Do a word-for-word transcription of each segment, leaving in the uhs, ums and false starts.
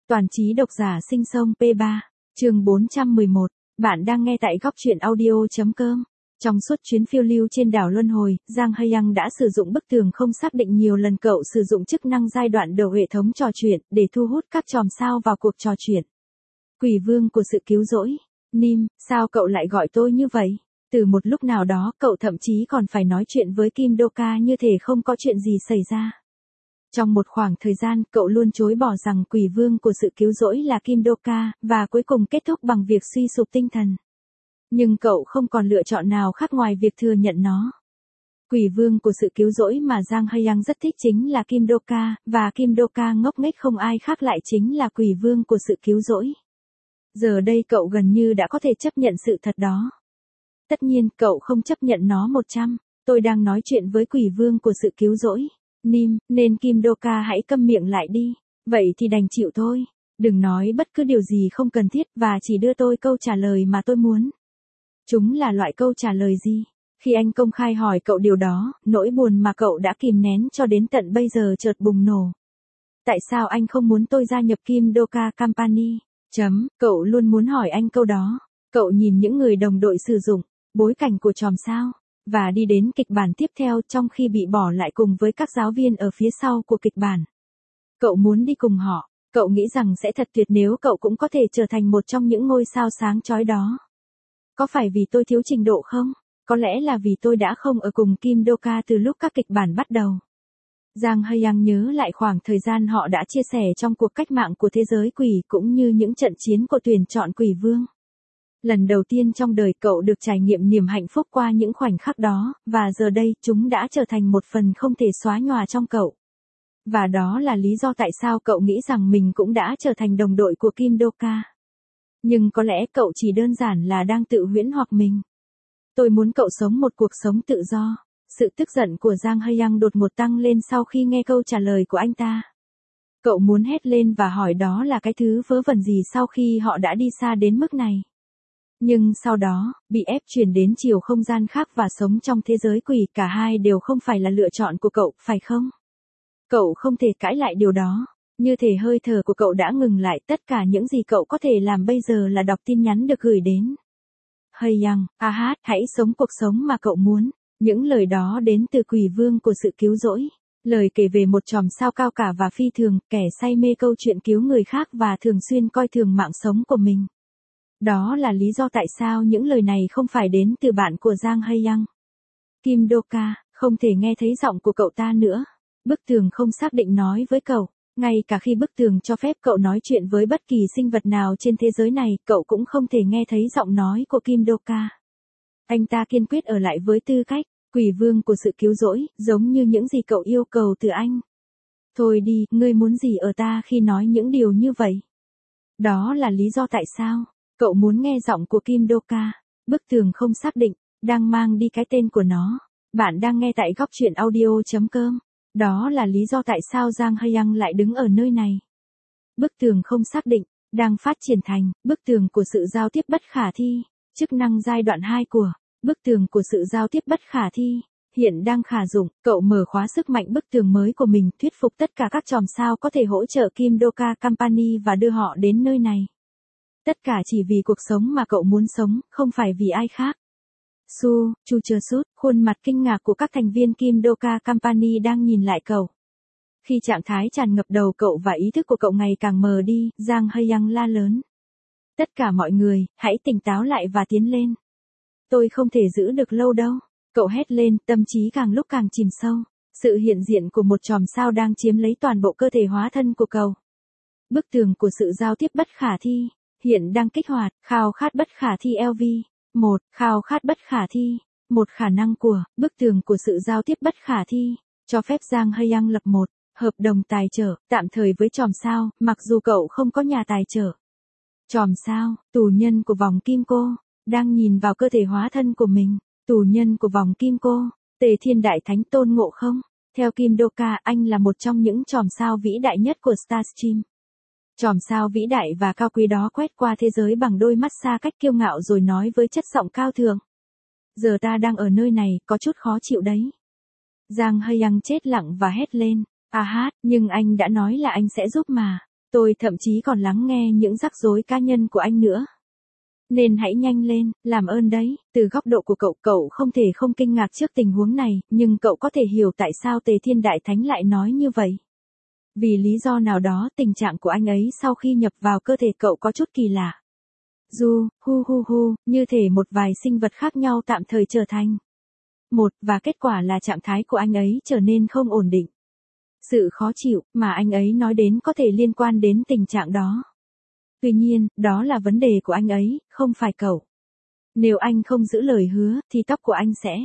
Toàn trí độc giả sinh sông P ba, chương bốn trăm mười một, bạn đang nghe tại góc truyện audio.com. Trong suốt chuyến phiêu lưu trên đảo Luân Hồi, Giang Hae-young đã sử dụng bức tường không xác định nhiều lần. Cậu sử dụng chức năng giai đoạn đầu hệ thống trò chuyện để thu hút các chòm sao vào cuộc trò chuyện. Quỷ vương của sự cứu rỗi. Nim, sao cậu lại gọi tôi như vậy? Từ một lúc nào đó cậu thậm chí còn phải nói chuyện với Kim Do-ka như thể không có chuyện gì xảy ra. Trong một khoảng thời gian, cậu luôn chối bỏ rằng quỷ vương của sự cứu rỗi là Kim Do-ka, và cuối cùng kết thúc bằng việc suy sụp tinh thần. Nhưng cậu không còn lựa chọn nào khác ngoài việc thừa nhận nó. Quỷ vương của sự cứu rỗi mà Giang Hae-young rất thích chính là Kim Do-ka, và Kim Do-ka ngốc nghếch không ai khác lại chính là quỷ vương của sự cứu rỗi. Giờ đây cậu gần như đã có thể chấp nhận sự thật đó. Tất nhiên, cậu không chấp nhận nó một trăm. Tôi đang nói chuyện với quỷ vương của sự cứu rỗi. Nim, nên Kim Do-ka hãy câm miệng lại đi. Vậy thì đành chịu thôi. Đừng nói bất cứ điều gì không cần thiết và chỉ đưa tôi câu trả lời mà tôi muốn. Chúng là loại câu trả lời gì? Khi anh công khai hỏi cậu điều đó, nỗi buồn mà cậu đã kìm nén cho đến tận bây giờ chợt bùng nổ. Tại sao anh không muốn tôi gia nhập Kim Do-ka Company? Chấm, cậu luôn muốn hỏi anh câu đó. Cậu nhìn những người đồng đội sử dụng bối cảnh của chòm sao và đi đến kịch bản tiếp theo trong khi bị bỏ lại cùng với các giáo viên ở phía sau của kịch bản. Cậu muốn đi cùng họ. Cậu nghĩ rằng sẽ thật tuyệt nếu cậu cũng có thể trở thành một trong những ngôi sao sáng chói đó. Có phải vì tôi thiếu trình độ không? Có lẽ là vì tôi đã không ở cùng Kim Do-ka từ lúc các kịch bản bắt đầu. Giang Hae-young nhớ lại khoảng thời gian họ đã chia sẻ trong cuộc cách mạng của thế giới quỷ cũng như những trận chiến của tuyển chọn quỷ vương. Lần đầu tiên trong đời cậu được trải nghiệm niềm hạnh phúc qua những khoảnh khắc đó, và giờ đây chúng đã trở thành một phần không thể xóa nhòa trong cậu. Và đó là lý do tại sao cậu nghĩ rằng mình cũng đã trở thành đồng đội của Kim Do-ka. Nhưng có lẽ cậu chỉ đơn giản là đang tự huyễn hoặc mình. Tôi muốn cậu sống một cuộc sống tự do. Sự tức giận của Giang Hae-young đột ngột tăng lên sau khi nghe câu trả lời của anh ta. Cậu muốn hét lên và hỏi đó là cái thứ vớ vẩn gì sau khi họ đã đi xa đến mức này. Nhưng sau đó, bị ép chuyển đến chiều không gian khác và sống trong thế giới quỷ, cả hai đều không phải là lựa chọn của cậu, phải không? Cậu không thể cãi lại điều đó. Như thể hơi thở của cậu đã ngừng lại, tất cả những gì cậu có thể làm bây giờ là đọc tin nhắn được gửi đến. Hae-young, a hát, hãy sống cuộc sống mà cậu muốn. Những lời đó đến từ quỷ vương của sự cứu rỗi. Lời kể về một chòm sao cao cả và phi thường, kẻ say mê câu chuyện cứu người khác và thường xuyên coi thường mạng sống của mình. Đó là lý do tại sao những lời này không phải đến từ bạn của Giang Hae-young. Kim Do-ka, không thể nghe thấy giọng của cậu ta nữa. Bức tường không xác định nói với cậu. Ngay cả khi bức tường cho phép cậu nói chuyện với bất kỳ sinh vật nào trên thế giới này, cậu cũng không thể nghe thấy giọng nói của Kim Do-ka. Anh ta kiên quyết ở lại với tư cách quỷ vương của sự cứu rỗi, giống như những gì cậu yêu cầu từ anh. Thôi đi, ngươi muốn gì ở ta khi nói những điều như vậy? Đó là lý do tại sao cậu muốn nghe giọng của Kim Do-ka. Bức tường không xác định đang mang đi cái tên của nó. Bạn đang nghe tại góc truyện audio.com. Đó là lý do tại sao Giang Hae-young lại đứng ở nơi này. Bức tường không xác định đang phát triển thành bức tường của sự giao tiếp bất khả thi. Chức năng giai đoạn hai của bức tường của sự giao tiếp bất khả thi hiện đang khả dụng. Cậu mở khóa sức mạnh bức tường mới của mình, thuyết phục tất cả các chòm sao có thể hỗ trợ Kim Do-ka Company và đưa họ đến nơi này. Tất cả chỉ vì cuộc sống mà cậu muốn sống, không phải vì ai khác. Su, Chu Chơ Sút, khuôn mặt kinh ngạc của các thành viên Kim Do-ka Company đang nhìn lại cậu. Khi trạng thái tràn ngập đầu cậu và ý thức của cậu ngày càng mờ đi, Giang Hae-young la lớn. Tất cả mọi người, hãy tỉnh táo lại và tiến lên. Tôi không thể giữ được lâu đâu. Cậu hét lên, tâm trí càng lúc càng chìm sâu. Sự hiện diện của một chòm sao đang chiếm lấy toàn bộ cơ thể hóa thân của cậu. Bức tường của sự giao tiếp bất khả thi hiện đang kích hoạt. Khao khát bất khả thi L V. một. Khao khát bất khả thi. Một khả năng của bức tường của sự giao tiếp bất khả thi cho phép Giang Hae-young lập một hợp đồng tài trợ tạm thời với chòm sao, mặc dù cậu không có nhà tài trợ. Chòm sao, tù nhân của vòng kim cô, đang nhìn vào cơ thể hóa thân của mình. Tù nhân của vòng kim cô, Tề Thiên Đại Thánh Tôn Ngộ Không. Theo Kim Do-ka, anh là một trong những chòm sao vĩ đại nhất của Starstream. Chòm sao vĩ đại và cao quý đó quét qua thế giới bằng đôi mắt xa cách kiêu ngạo rồi nói với chất giọng cao thượng. Giờ ta đang ở nơi này, có chút khó chịu đấy. Giang Hae-young chết lặng và hét lên. À hát, nhưng anh đã nói là anh sẽ giúp mà. Tôi thậm chí còn lắng nghe những rắc rối cá nhân của anh nữa. Nên hãy nhanh lên, làm ơn đấy, từ góc độ của cậu, cậu không thể không kinh ngạc trước tình huống này, nhưng cậu có thể hiểu tại sao Tề Thiên Đại Thánh lại nói như vậy. Vì lý do nào đó tình trạng của anh ấy sau khi nhập vào cơ thể cậu có chút kỳ lạ. Du, hu hu hu, như thể một vài sinh vật khác nhau tạm thời trở thành một, và kết quả là trạng thái của anh ấy trở nên không ổn định. Sự khó chịu mà anh ấy nói đến có thể liên quan đến tình trạng đó. Tuy nhiên, đó là vấn đề của anh ấy, không phải cậu. Nếu anh không giữ lời hứa, thì tóc của anh sẽ...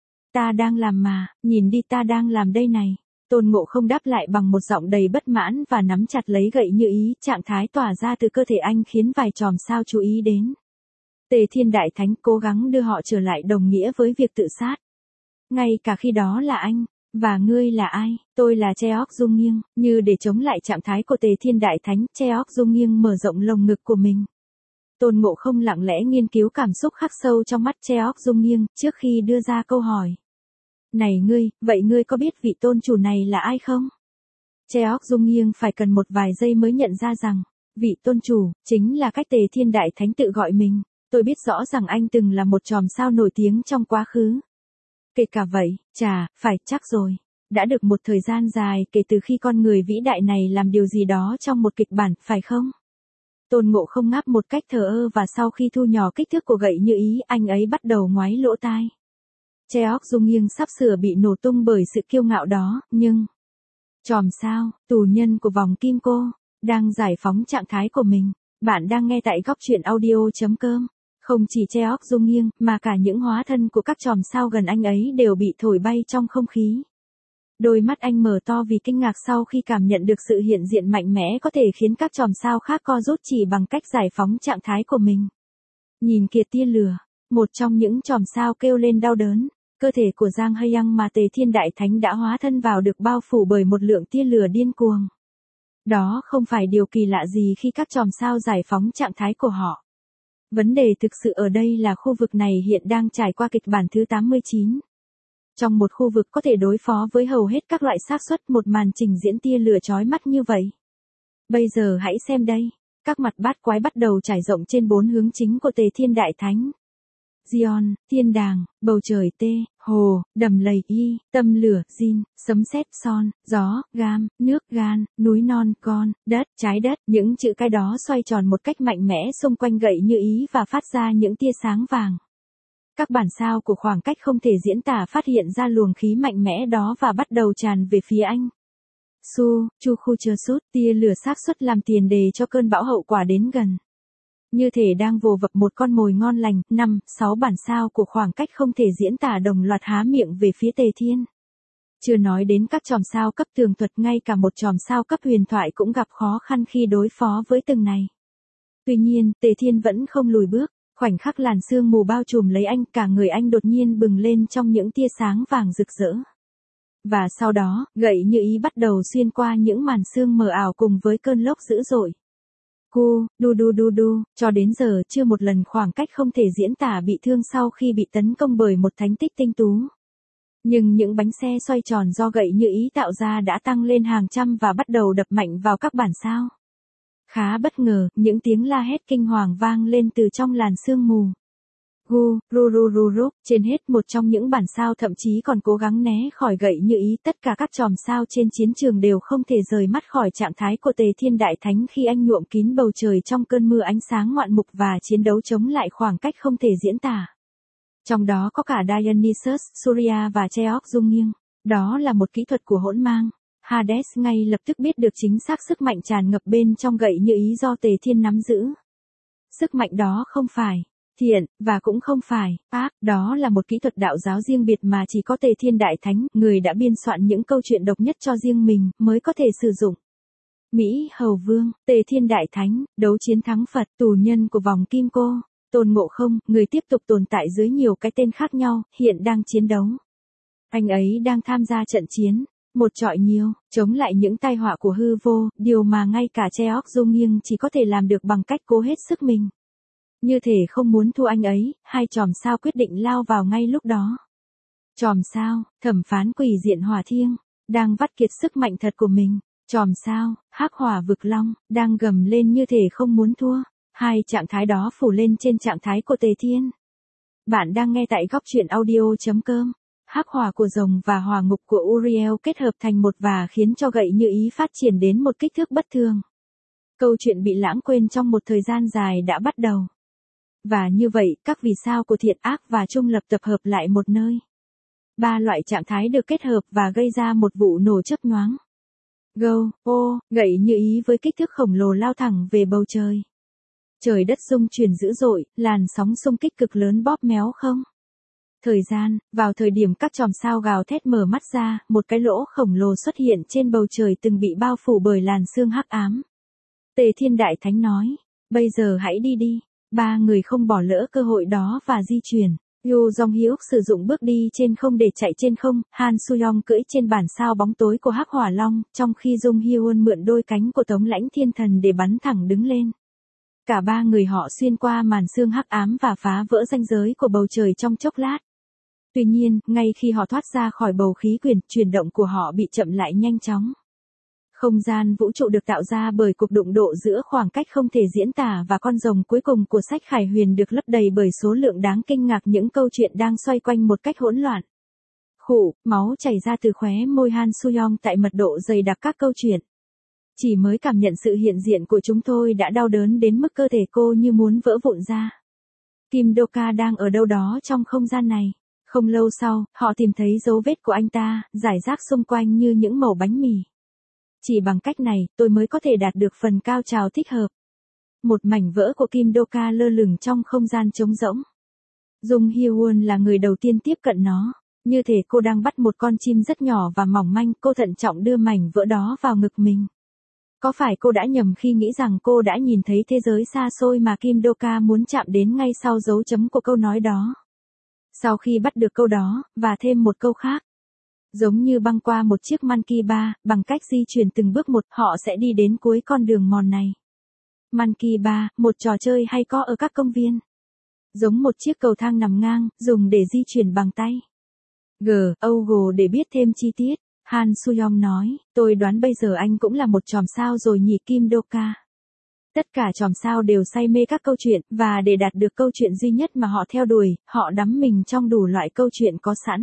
Ta đang làm mà, nhìn đi ta đang làm đây này. Tôn Ngộ Không đáp lại bằng một giọng đầy bất mãn và nắm chặt lấy gậy như ý, trạng thái tỏa ra từ cơ thể anh khiến vài chòm sao chú ý đến. Tề Thiên Đại Thánh cố gắng đưa họ trở lại đồng nghĩa với việc tự sát. Ngay cả khi đó là anh. Và ngươi là ai? Tôi là Cheok Dung Nghiêng, như để chống lại trạng thái của Tề Thiên Đại Thánh, Cheok Dung Nghiêng mở rộng lồng ngực của mình. Tôn Ngộ Không lặng lẽ nghiên cứu cảm xúc khắc sâu trong mắt Cheok Dung Nghiêng, trước khi đưa ra câu hỏi. Này ngươi, vậy ngươi có biết vị tôn chủ này là ai không? Cheok Dung Nghiêng phải cần một vài giây mới nhận ra rằng, vị tôn chủ, chính là cách Tề Thiên Đại Thánh tự gọi mình. Tôi biết rõ rằng anh từng là một chòm sao nổi tiếng trong quá khứ. Kể cả vậy, chà, phải chắc rồi. Đã được một thời gian dài kể từ khi con người vĩ đại này làm điều gì đó trong một kịch bản, phải không? Tôn Ngộ Không ngáp một cách thờ ơ và sau khi thu nhỏ kích thước của gậy như ý, anh ấy bắt đầu ngoáy lỗ tai. Cheok Dung Nghiêng sắp sửa bị nổ tung bởi sự kiêu ngạo đó, nhưng... Chòm sao, tù nhân của vòng kim cô, đang giải phóng trạng thái của mình. Bạn đang nghe tại góc truyện audio chấm com. Không chỉ Cheok Dung Nghiêng, mà cả những hóa thân của các chòm sao gần anh ấy đều bị thổi bay trong không khí. Đôi mắt anh mở to vì kinh ngạc sau khi cảm nhận được sự hiện diện mạnh mẽ có thể khiến các chòm sao khác co rút chỉ bằng cách giải phóng trạng thái của mình. Nhìn kìa tia lửa, một trong những chòm sao kêu lên đau đớn. Cơ thể của Giang Heyang mà Tề Thiên Đại Thánh đã hóa thân vào được bao phủ bởi một lượng tia lửa điên cuồng. Đó không phải điều kỳ lạ gì khi các chòm sao giải phóng trạng thái của họ. Vấn đề thực sự ở đây là khu vực này hiện đang trải qua kịch bản thứ tám mươi chín. Trong một khu vực có thể đối phó với hầu hết các loại xác suất, một màn trình diễn tia lửa chói mắt như vậy. Bây giờ hãy xem đây. Các mặt bát quái bắt đầu trải rộng trên bốn hướng chính của Tề Thiên Đại Thánh. Gion, thiên đàng, bầu trời tê, hồ, đầm lầy y, tâm lửa, jin, sấm sét, son, gió, gam, nước, gan, núi non, con, đất, trái đất, những chữ cái đó xoay tròn một cách mạnh mẽ xung quanh gậy như ý và phát ra những tia sáng vàng. Các bản sao của khoảng cách không thể diễn tả phát hiện ra luồng khí mạnh mẽ đó và bắt đầu tràn về phía anh. Su, chu khu chờ sút, tia lửa xác suất làm tiền đề cho cơn bão hậu quả đến gần. Như thể đang vồ vập một con mồi ngon lành, năm, sáu bản sao của khoảng cách không thể diễn tả đồng loạt há miệng về phía Tề Thiên. Chưa nói đến các chòm sao cấp tường thuật, ngay cả một chòm sao cấp huyền thoại cũng gặp khó khăn khi đối phó với từng này. Tuy nhiên, Tề Thiên vẫn không lùi bước, khoảnh khắc làn sương mù bao trùm lấy anh, cả người anh đột nhiên bừng lên trong những tia sáng vàng rực rỡ. Và sau đó, gậy như ý bắt đầu xuyên qua những màn sương mờ ảo cùng với cơn lốc dữ dội. Cu, đu đu đu đu, cho đến giờ chưa một lần khoảng cách không thể diễn tả bị thương sau khi bị tấn công bởi một thánh tích tinh tú. Nhưng những bánh xe xoay tròn do gậy như ý tạo ra đã tăng lên hàng trăm và bắt đầu đập mạnh vào các bản sao. Khá bất ngờ, những tiếng la hét kinh hoàng vang lên từ trong làn sương mù. Gu, ru ru ru ru, trên hết một trong những bản sao thậm chí còn cố gắng né khỏi gậy như ý. Tất cả các chòm sao trên chiến trường đều không thể rời mắt khỏi trạng thái của Tề Thiên Đại Thánh khi anh nhuộm kín bầu trời trong cơn mưa ánh sáng ngoạn mục và chiến đấu chống lại khoảng cách không thể diễn tả. Trong đó có cả Dionysus, Surya và Cheok Dung Nghiêng. Đó là một kỹ thuật của hỗn mang. Hades ngay lập tức biết được chính xác sức mạnh tràn ngập bên trong gậy như ý do Tề Thiên nắm giữ. Sức mạnh đó không phải thiện, và cũng không phải ác, đó là một kỹ thuật đạo giáo riêng biệt mà chỉ có Tề Thiên Đại Thánh, người đã biên soạn những câu chuyện độc nhất cho riêng mình, mới có thể sử dụng. Mỹ Hầu Vương, Tề Thiên Đại Thánh, đấu chiến thắng Phật, tù nhân của vòng kim cô, Tôn Ngộ Không, người tiếp tục tồn tại dưới nhiều cái tên khác nhau, hiện đang chiến đấu. Anh ấy đang tham gia trận chiến, một trọi nhiều, chống lại những tai họa của hư vô, điều mà ngay cả Cheok Dung Nghiêng chỉ có thể làm được bằng cách cố hết sức mình. Như thể không muốn thua anh ấy, hai chòm sao quyết định lao vào ngay lúc đó. Chòm sao, thẩm phán quỷ diện hỏa thiêng, đang vắt kiệt sức mạnh thật của mình. Chòm sao, hắc hỏa vực long, đang gầm lên như thể không muốn thua. Hai trạng thái đó phủ lên trên trạng thái của Tề Thiên. Bạn đang nghe tại góc truyện audio.com. Hắc hỏa của rồng và hỏa ngục của Uriel kết hợp thành một và khiến cho gậy như ý phát triển đến một kích thước bất thường. Câu chuyện bị lãng quên trong một thời gian dài đã bắt đầu. Và như vậy, các vì sao của thiện ác và trung lập tập hợp lại một nơi. Ba loại trạng thái được kết hợp và gây ra một vụ nổ chớp nhoáng. Go, ô, gậy như ý với kích thước khổng lồ lao thẳng về bầu trời. Trời đất rung chuyển dữ dội, làn sóng xung kích cực lớn bóp méo không. Thời gian, vào thời điểm các chòm sao gào thét mở mắt ra, một cái lỗ khổng lồ xuất hiện trên bầu trời từng bị bao phủ bởi làn sương hắc ám. Tề Thiên Đại Thánh nói, bây giờ hãy đi đi. Ba người không bỏ lỡ cơ hội đó và di chuyển. Yu Jong-hyuk sử dụng bước đi trên không để chạy trên không, Han Soo-young cưỡi trên bản sao bóng tối của hắc hỏa long, trong khi Jung Hyun mượn đôi cánh của Tống Lãnh Thiên Thần để bắn thẳng đứng lên. Cả ba người họ xuyên qua màn sương hắc ám và phá vỡ ranh giới của bầu trời trong chốc lát. Tuy nhiên, ngay khi họ thoát ra khỏi bầu khí quyển, chuyển động của họ bị chậm lại nhanh chóng. Không gian vũ trụ được tạo ra bởi cuộc đụng độ giữa khoảng cách không thể diễn tả và con rồng cuối cùng của sách Khải Huyền được lấp đầy bởi số lượng đáng kinh ngạc những câu chuyện đang xoay quanh một cách hỗn loạn. Khụ, máu chảy ra từ khóe môi Han Soo-young tại mật độ dày đặc các câu chuyện. Chỉ mới cảm nhận sự hiện diện của chúng tôi đã đau đớn đến mức cơ thể cô như muốn vỡ vụn ra. Kim Do-ka đang ở đâu đó trong không gian này. Không lâu sau, họ tìm thấy dấu vết của anh ta, rải rác xung quanh như những mẩu bánh mì. Chỉ bằng cách này, tôi mới có thể đạt được phần cao trào thích hợp. Một mảnh vỡ của Kim Do-ka lơ lửng trong không gian trống rỗng. Jung Hyun là người đầu tiên tiếp cận nó. Như thể cô đang bắt một con chim rất nhỏ và mỏng manh, cô thận trọng đưa mảnh vỡ đó vào ngực mình. Có phải cô đã nhầm khi nghĩ rằng cô đã nhìn thấy thế giới xa xôi mà Kim Do-ka muốn chạm đến ngay sau dấu chấm của câu nói đó? Sau khi bắt được câu đó, và thêm một câu khác. Giống như băng qua một chiếc Monkey Bar, bằng cách di chuyển từng bước một, họ sẽ đi đến cuối con đường mòn này. Monkey Bar, một trò chơi hay có ở các công viên. Giống một chiếc cầu thang nằm ngang, dùng để di chuyển bằng tay. G, Google để biết thêm chi tiết. Han Soo-young nói, tôi đoán bây giờ anh cũng là một chòm sao rồi nhỉ Kim Do-ka. Tất cả chòm sao đều say mê các câu chuyện, và để đạt được câu chuyện duy nhất mà họ theo đuổi, họ đắm mình trong đủ loại câu chuyện có sẵn.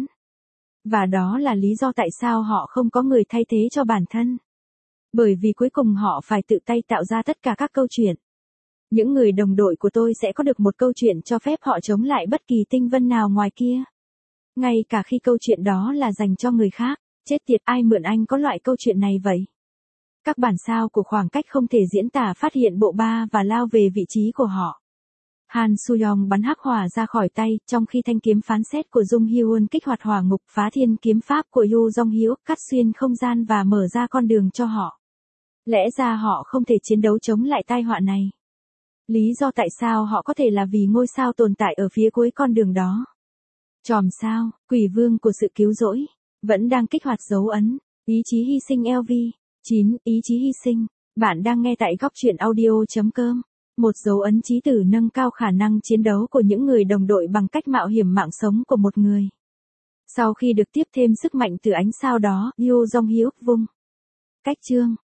Và đó là lý do tại sao họ không có người thay thế cho bản thân. Bởi vì cuối cùng họ phải tự tay tạo ra tất cả các câu chuyện. Những người đồng đội của tôi sẽ có được một câu chuyện cho phép họ chống lại bất kỳ tinh vân nào ngoài kia. Ngay cả khi câu chuyện đó là dành cho người khác. Chết tiệt, ai mượn anh có loại câu chuyện này vậy? Các bản sao của khoảng cách không thể diễn tả phát hiện bộ ba và lao về vị trí của họ. Han Soo-young bắn hắc hỏa ra khỏi tay, trong khi thanh kiếm phán xét của Jung Hyun kích hoạt hỏa ngục phá thiên kiếm pháp của Yu Jong-hyuk cắt xuyên không gian và mở ra con đường cho họ. Lẽ ra họ không thể chiến đấu chống lại tai họa này. Lý do tại sao họ có thể là vì ngôi sao tồn tại ở phía cuối con đường đó. Chòm sao, quỷ vương của sự cứu rỗi, vẫn đang kích hoạt dấu ấn, ý chí hy sinh lờ vê. chín. Ý chí hy sinh. Bạn đang nghe tại góc truyện audio.com. Một dấu ấn chí tử nâng cao khả năng chiến đấu của những người đồng đội bằng cách mạo hiểm mạng sống của một người. Sau khi được tiếp thêm sức mạnh từ ánh sao đó, Yu Jong-hyuk vung cách chương.